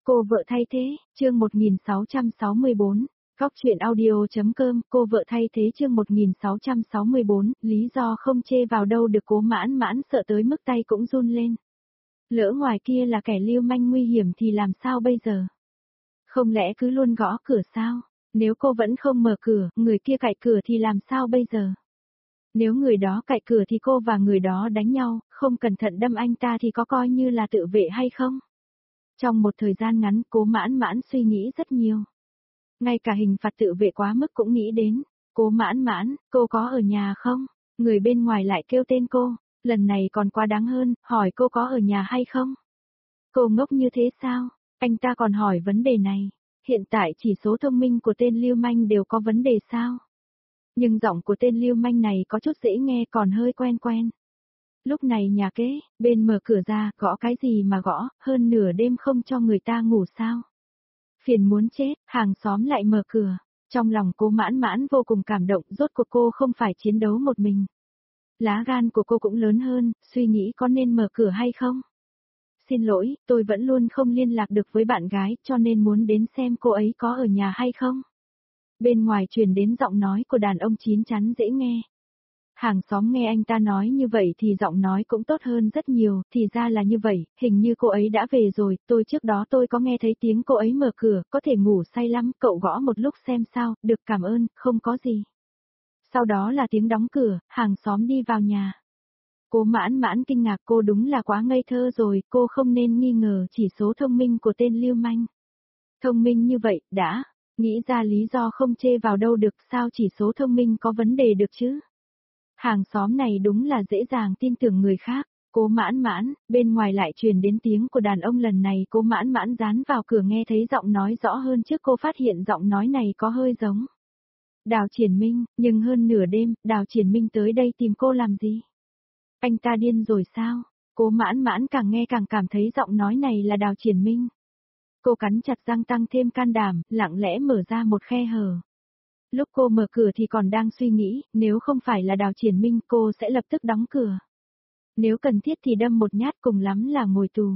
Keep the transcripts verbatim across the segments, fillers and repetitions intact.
Cô vợ thay thế, chương một nghìn sáu trăm sáu mươi bốn. Góc truyện audio.com, cô vợ thay thế chương một nghìn sáu trăm sáu mươi bốn, lý do không chê vào đâu được. Cố mãn mãn sợ tới mức tay cũng run lên. Lỡ ngoài kia là kẻ lưu manh nguy hiểm thì làm sao bây giờ? Không lẽ cứ luôn gõ cửa sao? Nếu cô vẫn không mở cửa, người kia cạy cửa thì làm sao bây giờ? Nếu người đó cạy cửa thì cô và người đó đánh nhau, không cẩn thận đâm anh ta thì có coi như là tự vệ hay không? Trong một thời gian ngắn, Cố mãn mãn suy nghĩ rất nhiều. Ngay cả hình phạt tự vệ quá mức cũng nghĩ đến. Cố mãn mãn, cô có ở nhà không? Người bên ngoài lại kêu tên cô, lần này còn quá đáng hơn, hỏi cô có ở nhà hay không? Cô ngốc như thế sao? Anh ta còn hỏi vấn đề này. Hiện tại chỉ số thông minh của tên lưu manh đều có vấn đề sao? Nhưng giọng của tên lưu manh này có chút dễ nghe, còn hơi quen quen. Lúc này nhà kế, bên mở cửa ra, gõ cái gì mà gõ, hơn nửa đêm không cho người ta ngủ sao? Phiền muốn chết, hàng xóm lại mở cửa. Trong lòng Cố mãn mãn vô cùng cảm động, rốt cuộc cô không phải chiến đấu một mình. Lá gan của cô cũng lớn hơn, suy nghĩ có nên mở cửa hay không? Xin lỗi, tôi vẫn luôn không liên lạc được với bạn gái, cho nên muốn đến xem cô ấy có ở nhà hay không. Bên ngoài truyền đến giọng nói của đàn ông chín chắn dễ nghe. Hàng xóm nghe anh ta nói như vậy thì giọng nói cũng tốt hơn rất nhiều, thì ra là như vậy, hình như cô ấy đã về rồi, tôi trước đó tôi có nghe thấy tiếng cô ấy mở cửa, có thể ngủ say lắm, cậu gõ một lúc xem sao, được cảm ơn, không có gì. Sau đó là tiếng đóng cửa, hàng xóm đi vào nhà. Cố mãn mãn kinh ngạc, cô đúng là quá ngây thơ rồi, cô không nên nghi ngờ chỉ số thông minh của tên lưu manh. Thông minh như vậy, đã, nghĩ ra lý do không chê vào đâu được, sao chỉ số thông minh có vấn đề được chứ? Hàng xóm này đúng là dễ dàng tin tưởng người khác. Cố mãn mãn, bên ngoài lại truyền đến tiếng của đàn ông, lần này Cố mãn mãn dán vào cửa nghe thấy giọng nói rõ hơn trước, cô phát hiện giọng nói này có hơi giống Đào Triển Minh, nhưng hơn nửa đêm, Đào Triển Minh tới đây tìm cô làm gì? Anh ta điên rồi sao? Cố mãn mãn càng nghe càng cảm thấy giọng nói này là Đào Triển Minh. Cô cắn chặt răng tăng thêm can đảm, lặng lẽ mở ra một khe hở. Lúc cô mở cửa thì còn đang suy nghĩ, nếu không phải là Đào Triển Minh cô sẽ lập tức đóng cửa. Nếu cần thiết thì đâm một nhát, cùng lắm là ngồi tù.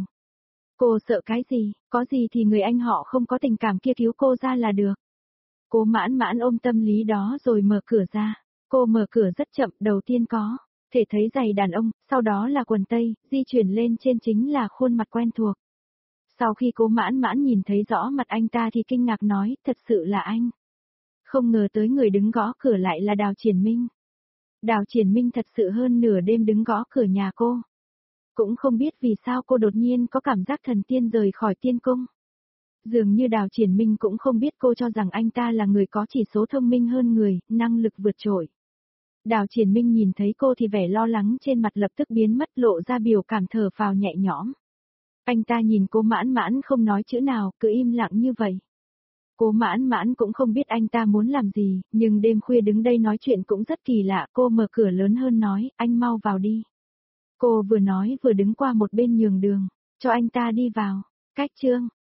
Cô sợ cái gì, có gì thì người anh họ không có tình cảm kia cứu cô ra là được. Cố mãn mãn ôm tâm lý đó rồi mở cửa ra. Cô mở cửa rất chậm, đầu tiên có thể thấy giày đàn ông, sau đó là quần tây, di chuyển lên trên chính là khuôn mặt quen thuộc. Sau khi Cố mãn mãn nhìn thấy rõ mặt anh ta thì kinh ngạc nói, thật sự là anh. Không ngờ tới người đứng gõ cửa lại là Đào Triển Minh. Đào Triển Minh thật sự hơn nửa đêm đứng gõ cửa nhà cô. Cũng không biết vì sao cô đột nhiên có cảm giác thần tiên rời khỏi tiên cung. Dường như Đào Triển Minh cũng không biết cô cho rằng anh ta là người có chỉ số thông minh hơn người, năng lực vượt trội. Đào Triển Minh nhìn thấy cô thì vẻ lo lắng trên mặt lập tức biến mất, lộ ra biểu cảm thở phào nhẹ nhõm. Anh ta nhìn Cố mãn mãn không nói chữ nào, cứ im lặng như vậy. Cố mãn mãn cũng không biết anh ta muốn làm gì, nhưng đêm khuya đứng đây nói chuyện cũng rất kỳ lạ, cô mở cửa lớn hơn nói, anh mau vào đi. Cô vừa nói vừa đứng qua một bên nhường đường, cho anh ta đi vào. Cách chương,